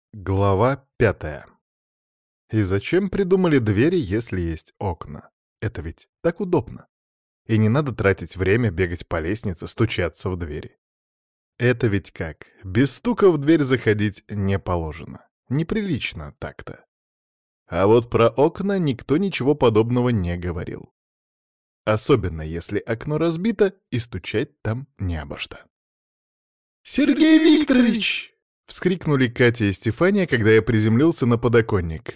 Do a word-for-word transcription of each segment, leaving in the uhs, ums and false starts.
Глава пятая. И зачем придумали двери, если есть окна? Это ведь так удобно. И не надо тратить время бегать по лестнице, стучаться в двери. Это ведь как? Без стука в дверь заходить не положено. Неприлично так-то. А вот про окна никто ничего подобного не говорил. Особенно если окно разбито и стучать там не обо что. «Сергей Викторович!» — вскрикнули Катя и Стефания, когда я приземлился на подоконник.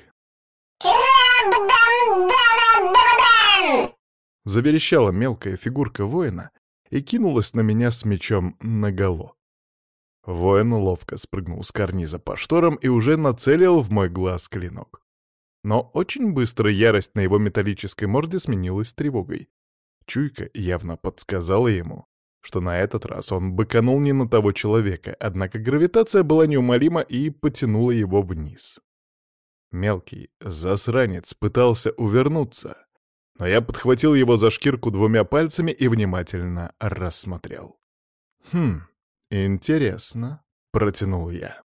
Заверещала мелкая фигурка воина и кинулась на меня с мечом наголо. Воин ловко спрыгнул с карниза по шторам и уже нацелил в мой глаз клинок. Но очень быстро ярость на его металлической морде сменилась тревогой. Чуйка явно подсказала ему, что на этот раз он быканул не на того человека, однако гравитация была неумолима и потянула его вниз. Мелкий засранец пытался увернуться, но я подхватил его за шкирку двумя пальцами и внимательно рассмотрел. «Хм, интересно», — протянул я.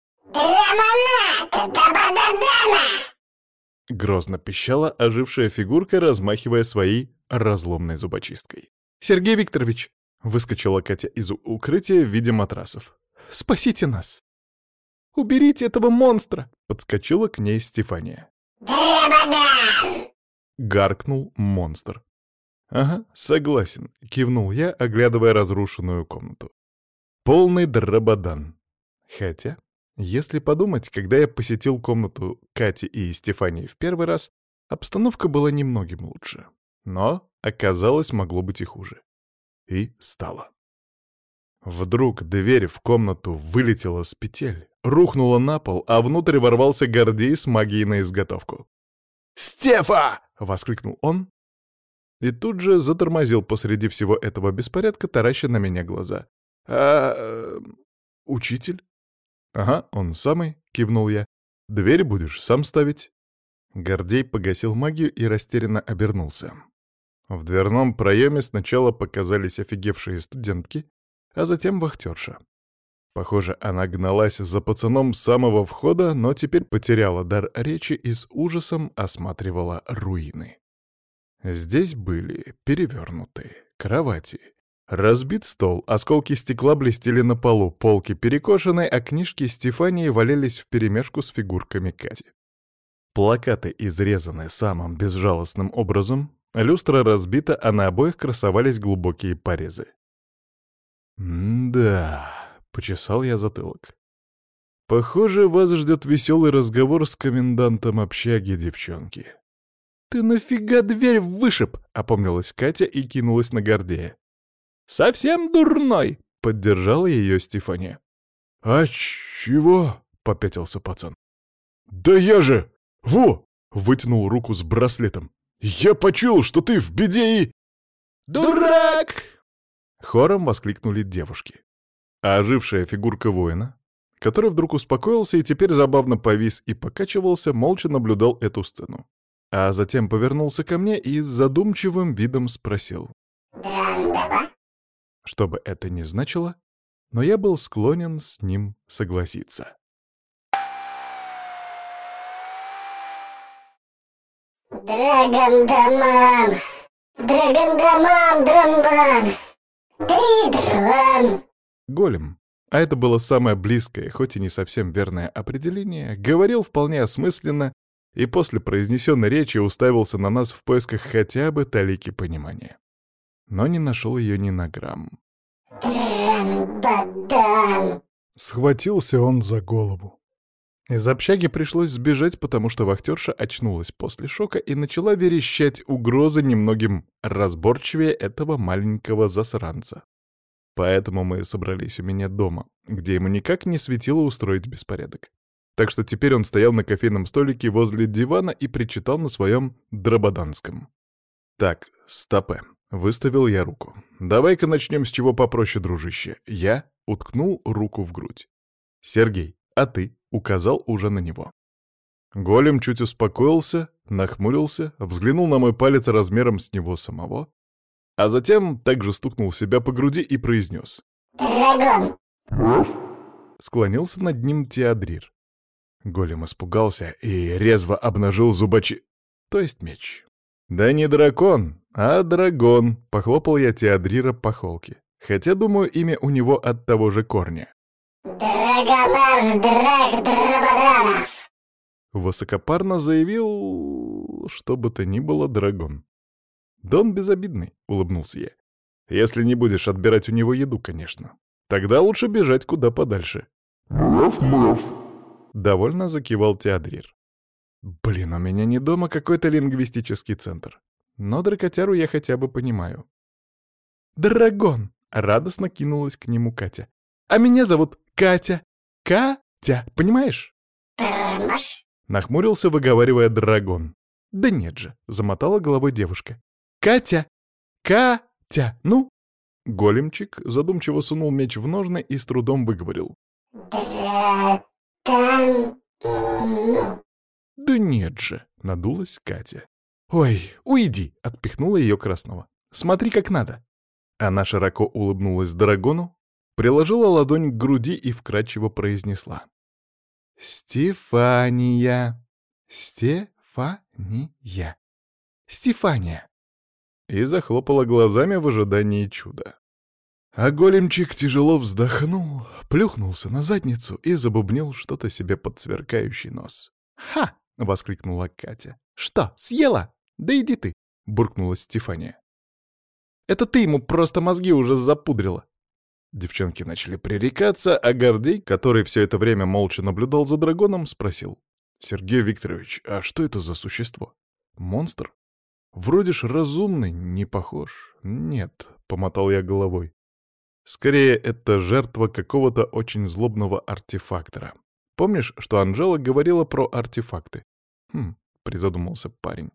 Грозно пищала ожившая фигурка, размахивая своей разломной зубочисткой. «Сергей Викторович!» — выскочила Катя из укрытия в виде матрасов. «Спасите нас! Уберите этого монстра!» — подскочила к ней Стефания. «Дребодан!» — гаркнул монстр. «Ага, согласен», — кивнул я, оглядывая разрушенную комнату. Полный драбадан. Хотя, если подумать, когда я посетил комнату Кати и Стефании в первый раз, обстановка была немногим лучше. Но, оказалось, могло быть и хуже. И стало. Вдруг дверь в комнату вылетела с петель, рухнула на пол, а внутрь ворвался Гордей с магией на изготовку. «Стефа!» — воскликнул он. И тут же затормозил посреди всего этого беспорядка, тараща на меня глаза. «А... Э, учитель?» «Ага, он самый», — кивнул я. «Дверь будешь сам ставить». Гордей погасил магию и растерянно обернулся. В дверном проеме сначала показались офигевшие студентки, а затем вахтерша. Похоже, она гналась за пацаном с самого входа, но теперь потеряла дар речи и с ужасом осматривала руины. Здесь были перевернутые кровати, разбит стол, осколки стекла блестели на полу, полки перекошены, а книжки Стефании валялись вперемешку с фигурками Кати. Плакаты изрезаны самым безжалостным образом, люстра разбита, а на обоих красовались глубокие порезы. «М-да», — почесал я затылок. «Похоже, вас ждет веселый разговор с комендантом общаги, девчонки». «Ты нафига дверь вышиб?» — опомнилась Катя и кинулась на Гордея. «Совсем дурной!» — поддержала ее Стефания. «А чего?» — попятился пацан. «Да я же... Во!» — вытянул руку с браслетом. «Я почуял, что ты в беде и...» «Дурак!» — хором воскликнули девушки. А ожившая фигурка воина, который вдруг успокоился и теперь забавно повис и покачивался, молча наблюдал эту сцену. А затем повернулся ко мне и с задумчивым видом спросил. «Драндава?» Что бы это ни значило, но я был склонен с ним согласиться. Драгондаман! Драгондаман, драмбан! Три-драм! Голем, а это было самое близкое, хоть и не совсем верное определение, говорил вполне осмысленно и после произнесенной речи уставился на нас в поисках хотя бы талики понимания. Но не нашел ее ни на грамм. Драм-бадан! Схватился он за голову. Из общаги пришлось сбежать, потому что вахтерша очнулась после шока и начала верещать угрозы немногим разборчивее этого маленького засранца. Поэтому мы собрались у меня дома, где ему никак не светило устроить беспорядок. Так что теперь он стоял на кофейном столике возле дивана и причитал на своем драбаданском. «Так, стопэ», — выставил я руку. «Давай-ка начнем с чего попроще, дружище». Я уткнул руку в грудь. «Сергей, а ты?» — указал уже на него. Голем чуть успокоился, нахмурился, взглянул на мой палец размером с него самого, а затем также стукнул себя по груди и произнес. «Драгон!» Склонился над ним Теодрир. Голем испугался и резво обнажил зубачи... то есть меч. «Да не дракон, а драгон», — похлопал я Теодрира по холке. Хотя, думаю, имя у него от того же корня. Драгонаш Драк Драбаданов. Высокопарно заявил, что бы то ни было, драгон. «Да он безобидный», — улыбнулся я. «Если не будешь отбирать у него еду, конечно. Тогда лучше бежать куда подальше». «Мрав-мрав», — довольно закивал Теодрир. «Блин, у меня не дома какой-то лингвистический центр. Но дракотяру я хотя бы понимаю». «Драгон!» — радостно кинулась к нему Катя. «А меня зовут Катя. Катя, понимаешь?» Тормош. Нахмурился, выговаривая драгон. «Да нет же», — замотала головой девушка. «Катя! Катя! Ну?» Големчик задумчиво сунул меч в ножны и с трудом выговорил. Дратан. Ну. «Да нет же», — надулась Катя. «Ой, уйди!» — отпихнула ее Краснова. «Смотри, как надо!» Она широко улыбнулась драгону, приложила ладонь к груди и вкрадчиво произнесла. «Стефания! Стефания! Стефания!» И захлопала глазами в ожидании чуда. А големчик тяжело вздохнул, плюхнулся на задницу и забубнил что-то себе под сверкающий нос. «Ха!» — воскликнула Катя. «Что, съела? Да иди ты!» — буркнула Стефания. «Это ты ему просто мозги уже запудрила!» Девчонки начали пререкаться, а Гордей, который все это время молча наблюдал за драконом, спросил. «Сергей Викторович, а что это за существо? Монстр? Вроде ж разумный, не похож». «Нет», — помотал я головой. «Скорее, это жертва какого-то очень злобного артефактора. Помнишь, что Анжела говорила про артефакты?» «Хм», — призадумался парень.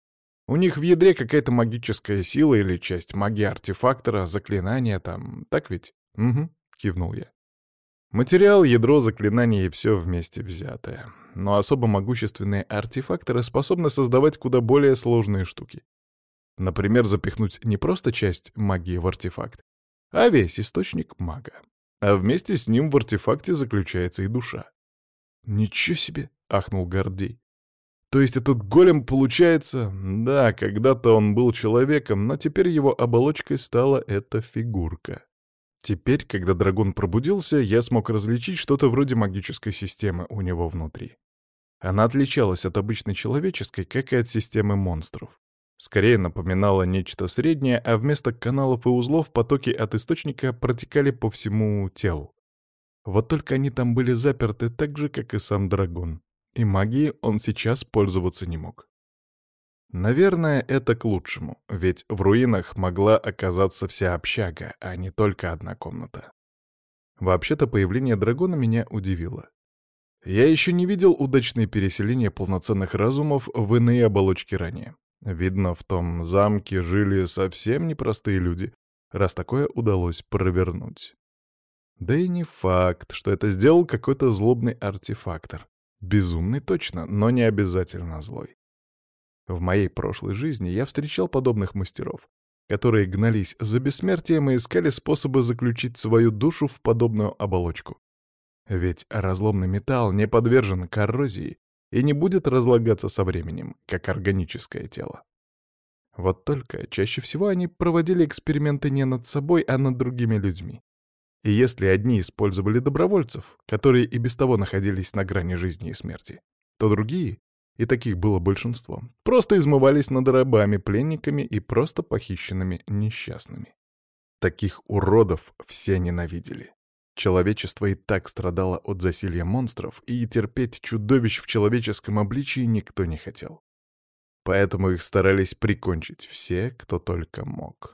«У них в ядре какая-то магическая сила или часть магии артефактора, заклинания там, так ведь?» «Угу», — кивнул я. «Материал, ядро, заклинания и все вместе взятое. Но особо могущественные артефакторы способны создавать куда более сложные штуки. Например, запихнуть не просто часть магии в артефакт, а весь источник мага. А вместе с ним в артефакте заключается и душа». «Ничего себе!» — ахнул Гордей. «То есть этот голем, получается...» Да, когда-то он был человеком, но теперь его оболочкой стала эта фигурка. Теперь, когда дракон пробудился, я смог различить что-то вроде магической системы у него внутри. Она отличалась от обычной человеческой, как и от системы монстров. Скорее напоминала нечто среднее, а вместо каналов и узлов потоки от источника протекали по всему телу. Вот только они там были заперты так же, как и сам дракон. И магией он сейчас пользоваться не мог. Наверное, это к лучшему, ведь в руинах могла оказаться вся общага, а не только одна комната. Вообще-то появление дракона меня удивило. Я еще не видел удачное переселение полноценных разумов в иные оболочки ранее. Видно, в том замке жили совсем непростые люди, раз такое удалось провернуть. Да и не факт, что это сделал какой-то злобный артефактор. Безумный точно, но не обязательно злой. В моей прошлой жизни я встречал подобных мастеров, которые гнались за бессмертием и искали способы заключить свою душу в подобную оболочку. Ведь разломный металл не подвержен коррозии и не будет разлагаться со временем, как органическое тело. Вот только чаще всего они проводили эксперименты не над собой, а над другими людьми. И если одни использовали добровольцев, которые и без того находились на грани жизни и смерти, то другие, и таких было большинство, просто измывались над рабами, пленниками и просто похищенными несчастными. Таких уродов все ненавидели. Человечество и так страдало от засилья монстров, и терпеть чудовищ в человеческом обличии никто не хотел. Поэтому их старались прикончить все, кто только мог.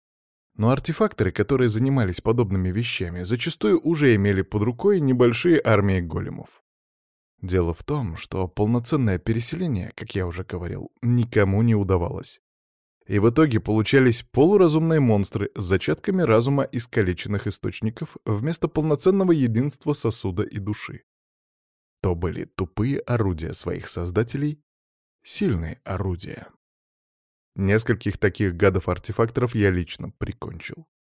Но артефакторы, которые занимались подобными вещами, зачастую уже имели под рукой небольшие армии големов. Дело в том, что полноценное переселение, как я уже говорил, никому не удавалось. И в итоге получались полуразумные монстры с зачатками разума искалеченных источников вместо полноценного единства сосуда и души. То были тупые орудия своих создателей, сильные орудия. Нескольких таких гадов-артефакторов я лично прикончил.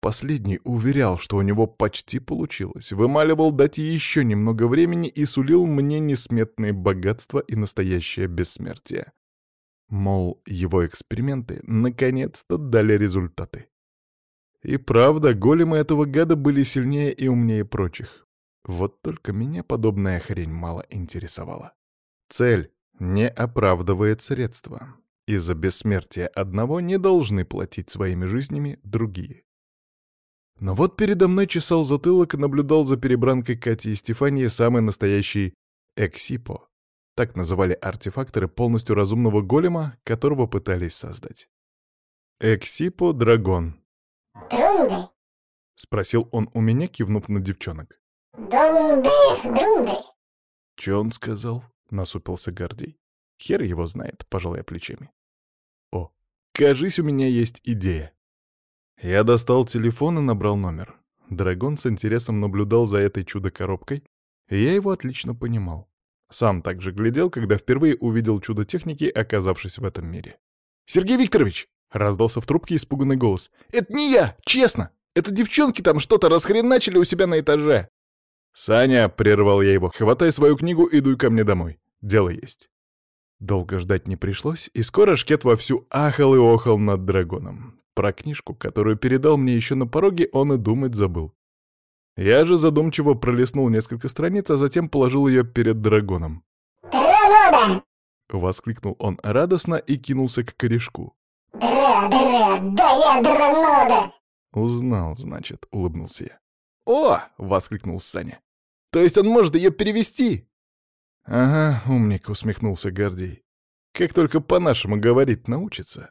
Последний уверял, что у него почти получилось, вымаливал дать еще немного времени и сулил мне несметные богатства и настоящее бессмертие. Мол, его эксперименты наконец-то дали результаты. И правда, големы этого гада были сильнее и умнее прочих. Вот только меня подобная хрень мало интересовала. Цель не оправдывает средства. Из-за бессмертия одного не должны платить своими жизнями другие. Но вот передо мной чесал затылок и наблюдал за перебранкой Кати и Стефании самый настоящий Эксипо. Так называли артефакторы полностью разумного голема, которого пытались создать. «Эксипо Драгон», Друнды, — спросил он у меня, кивнув на девчонок. дунды, друнды. «Чё он сказал?» — насупился Гордей. «Хер его знает», — пожал я плечами. «О, кажись, у меня есть идея». Я достал телефон и набрал номер. Драгон с интересом наблюдал за этой чудо-коробкой, и я его отлично понимал. Сам также глядел, когда впервые увидел чудо техники, оказавшись в этом мире. «Сергей Викторович!» — раздался в трубке испуганный голос. «Это не я, честно! Это девчонки там что-то расхреначили у себя на этаже!» «Саня!» — прервал я его. «Хватай свою книгу и дуй ко мне домой. Дело есть». Долго ждать не пришлось, и скоро Шкет вовсю ахал и охал над драгоном. Про книжку, которую передал мне еще на пороге, он и думать забыл. Я же задумчиво пролистнул несколько страниц, а затем положил ее перед драгоном. Дрануда, Воскликнул он радостно и кинулся к корешку. дра, дра, да я дрануда. «Узнал, значит», — улыбнулся я. «О!» — воскликнул Саня. «То есть он может ее перевести?» «Ага, умник», — усмехнулся Гордей. «Как только по-нашему говорить научится».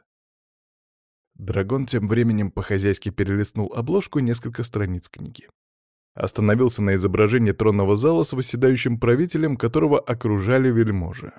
Драгон тем временем по-хозяйски перелистнул обложку и несколько страниц книги. Остановился на изображении тронного зала с восседающим правителем, которого окружали вельможи.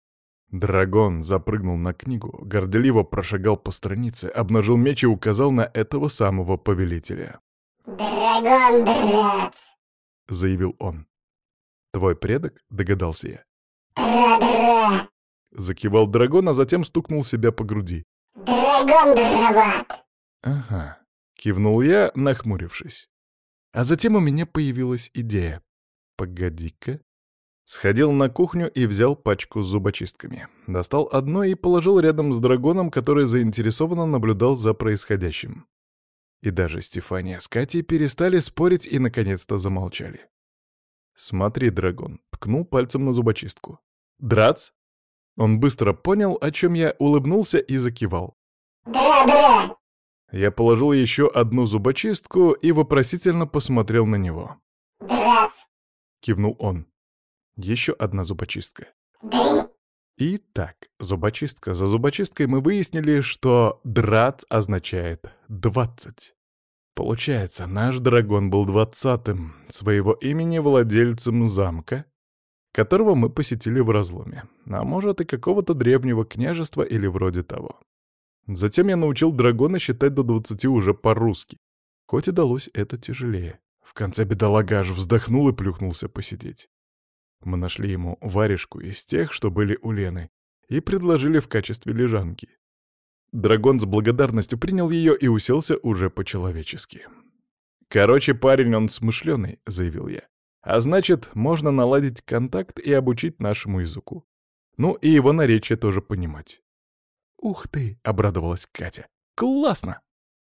Драгон запрыгнул на книгу, горделиво прошагал по странице, обнажил меч и указал на этого самого повелителя. Драгон драть, — заявил он. «Твой предок?» — догадался я. дра-дра, Закивал драгон, а затем стукнул себя по груди. драгон дроват. «Ага», — кивнул я, нахмурившись. А затем у меня появилась идея. «Погоди-ка». Сходил на кухню и взял пачку с зубочистками. Достал одно и положил рядом с драгоном, который заинтересованно наблюдал за происходящим. И даже Стефания с Катей перестали спорить и наконец-то замолчали. «Смотри, драгон», — ткнул пальцем на зубочистку. «Драц?» Он быстро понял, о чем я, улыбнулся и закивал. Дра-дра, Я положил еще одну зубочистку и вопросительно посмотрел на него. драть, Кивнул он. Еще одна зубочистка. дри, И так, зубочистка за зубочисткой мы выяснили, что «драт» означает «двадцать». Получается, наш драгон был двадцатым своего имени владельцем замка, которого мы посетили в разломе, а может и какого-то древнего княжества или вроде того. Затем я научил драгона считать до двадцати уже по-русски, хоть и далось это тяжелее. В конце бедолага аж вздохнул и плюхнулся посидеть. Мы нашли ему варежку из тех, что были у Лены, и предложили в качестве лежанки. Драгон с благодарностью принял ее и уселся уже по-человечески. «Короче, парень он смышленый», — заявил я. «А значит, можно наладить контакт и обучить нашему языку. Ну и его наречие тоже понимать». «Ух ты!» — обрадовалась Катя. «Классно!»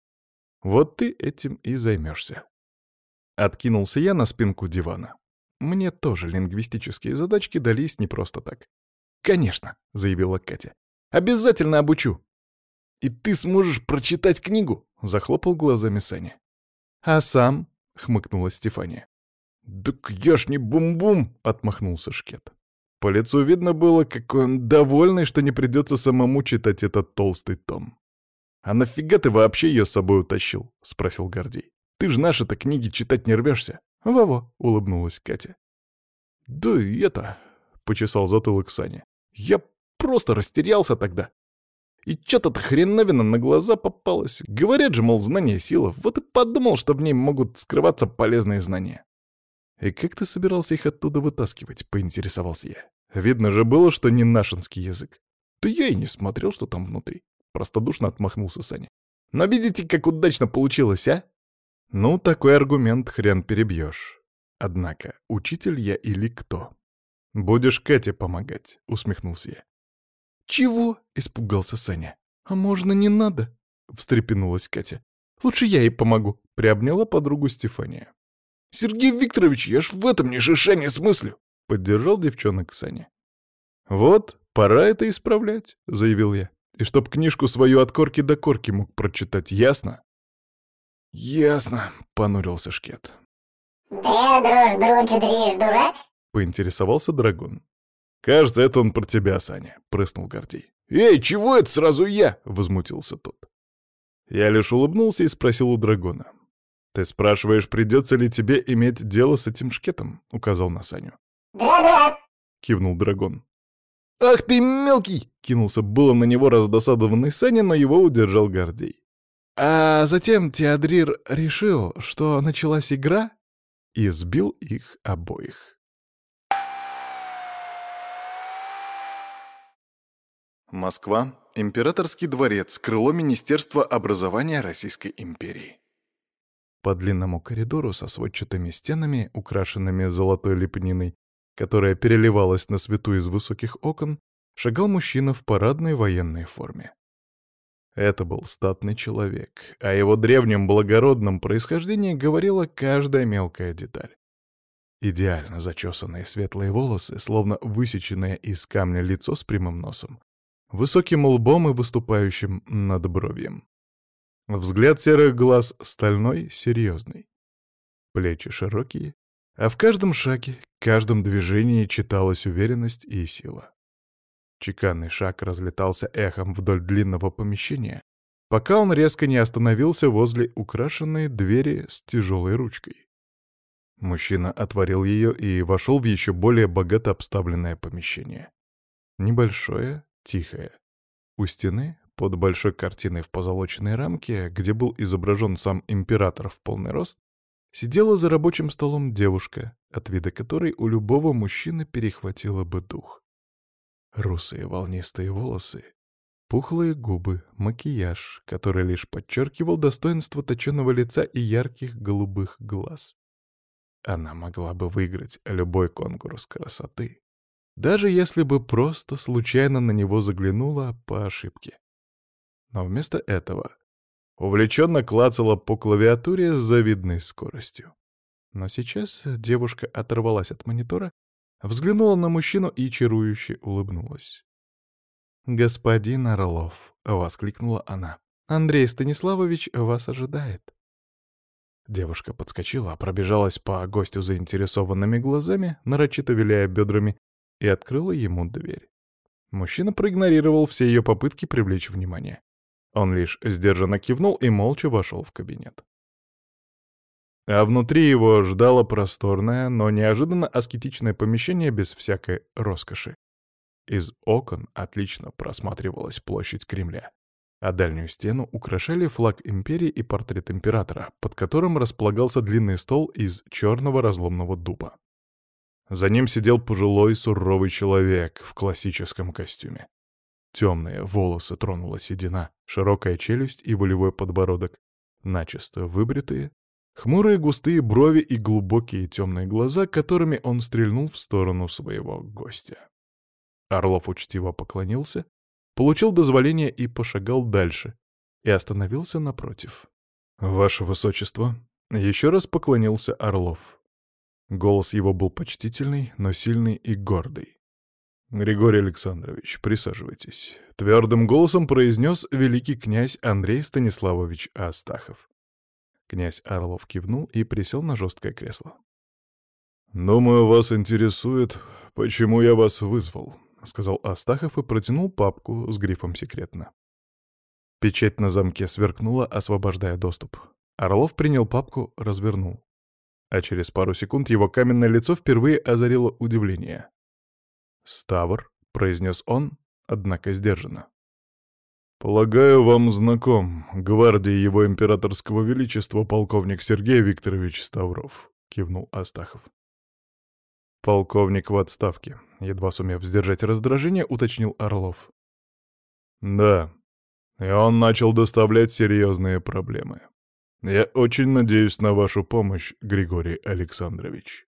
«Вот ты этим и займешься». Откинулся я на спинку дивана. Мне тоже лингвистические задачки дались не просто так. «Конечно», — заявила Катя. «Обязательно обучу». «И ты сможешь прочитать книгу?» — захлопал глазами Саня. «А сам?» — хмыкнула Стефания. «Так я ж не бум-бум!» — отмахнулся Шкет. По лицу видно было, какой он довольный, что не придется самому читать этот толстый том. «А нафига ты вообще ее с собой утащил?» — спросил Гордей. «Ты ж наши-то книги читать не рвешься?» «Во-во», — улыбнулась Катя. «Да и это...» — почесал затылок Саня. «Я просто растерялся тогда. И чё-то хреновина на глаза попалась. Говорят же, мол, знание — сила. Вот и подумал, что в ней могут скрываться полезные знания». «И как ты собирался их оттуда вытаскивать?» — поинтересовался я. «Видно же было, что не нашинский язык». «Да я и не смотрел, что там внутри». Простодушно отмахнулся Саня. «Но видите, как удачно получилось, а? Ну, такой аргумент хрен перебьешь. Однако, учитель я или кто? Будешь Кате помогать, усмехнулся я. Чего? Испугался Саня. А можно не надо? Встрепенулась Катя. Лучше я ей помогу, приобняла подругу Стефания. Сергей Викторович, я ж в этом ни шиша не смыслю, поддержал девчонок Саня. Вот, пора это исправлять, заявил я. И чтоб книжку свою от корки до корки мог прочитать, ясно? Ясно, понурился Шкет. Да, дрожь, дрочь, дришь, дурак. Поинтересовался Драгун. «Кажется, это он про тебя, Саня», — прыснул Гордей. «Эй, чего это сразу я?» — возмутился тот. Я лишь улыбнулся и спросил у Драгона. «Ты спрашиваешь, придется ли тебе иметь дело с этим Шкетом?» — указал на Саню. Да-да. — кивнул Драгон. «Ах ты мелкий!» — кинулся было на него раздосадованный Саня, но его удержал Гордей. А затем Теодрир решил, что началась игра, и сбил их обоих. Москва. Императорский дворец. Крыло Министерства образования Российской империи. По длинному коридору со сводчатыми стенами, украшенными золотой лепниной, которая переливалась на свету из высоких окон, шагал мужчина в парадной военной форме. Это был статный человек, о его древнем благородном происхождении говорила каждая мелкая деталь. Идеально зачесанные светлые волосы, словно высеченное из камня лицо с прямым носом, высоким лбом и выступающим надбровьем. Взгляд серых глаз стальной, серьезный. Плечи широкие, а в каждом шаге, каждом движении читалась уверенность и сила. Чеканный шаг разлетался эхом вдоль длинного помещения, пока он резко не остановился возле украшенной двери с тяжелой ручкой. Мужчина отворил ее и вошел в еще более богато обставленное помещение. Небольшое, тихое. У стены, под большой картиной в позолоченной рамке, где был изображен сам император в полный рост, сидела за рабочим столом девушка, от вида которой у любого мужчины перехватило бы дух. Русые волнистые волосы, пухлые губы, макияж, который лишь подчеркивал достоинство точеного лица и ярких голубых глаз. Она могла бы выиграть любой конкурс красоты, даже если бы просто случайно на него заглянула по ошибке. Но вместо этого увлеченно клацала по клавиатуре с завидной скоростью. Но сейчас девушка оторвалась от монитора, взглянула на мужчину и чарующе улыбнулась. «Господин Орлов», — воскликнула она, — «Андрей Станиславович вас ожидает». Девушка подскочила, пробежалась по гостю заинтересованными глазами, нарочито виляя бедрами, и открыла ему дверь. Мужчина проигнорировал все ее попытки привлечь внимание. Он лишь сдержанно кивнул и молча вошел в кабинет. А внутри его ждало просторное, но неожиданно аскетичное помещение без всякой роскоши. Из окон отлично просматривалась площадь Кремля, а дальнюю стену украшали флаг империи и портрет императора, под которым располагался длинный стол из черного разломного дуба. За ним сидел пожилой суровый человек в классическом костюме. Темные волосы тронула седина, широкая челюсть и волевой подбородок, начисто выбритые, хмурые густые брови и глубокие темные глаза, которыми он стрельнул в сторону своего гостя. Орлов учтиво поклонился, получил дозволение и пошагал дальше, и остановился напротив. «Ваше Высочество!» — еще раз поклонился Орлов. Голос его был почтительный, но сильный и гордый. «Григорий Александрович, присаживайтесь», — твердым голосом произнес великий князь Андрей Станиславович Астахов. Князь Орлов кивнул и присел на жесткое кресло. «Думаю, вас интересует, почему я вас вызвал», — сказал Астахов и протянул папку с грифом «Секретно». Печать на замке сверкнула, освобождая доступ. Орлов принял папку, развернул. А через пару секунд его каменное лицо впервые озарило удивление. «Ставр», — произнес он, однако сдержанно. «Полагаю, вам знаком гвардии его императорского величества полковник Сергей Викторович Ставров», — кивнул Астахов. «Полковник в отставке», — едва сумев сдержать раздражение, уточнил Орлов. «Да, и он начал доставлять серьезные проблемы. Я очень надеюсь на вашу помощь, Григорий Александрович.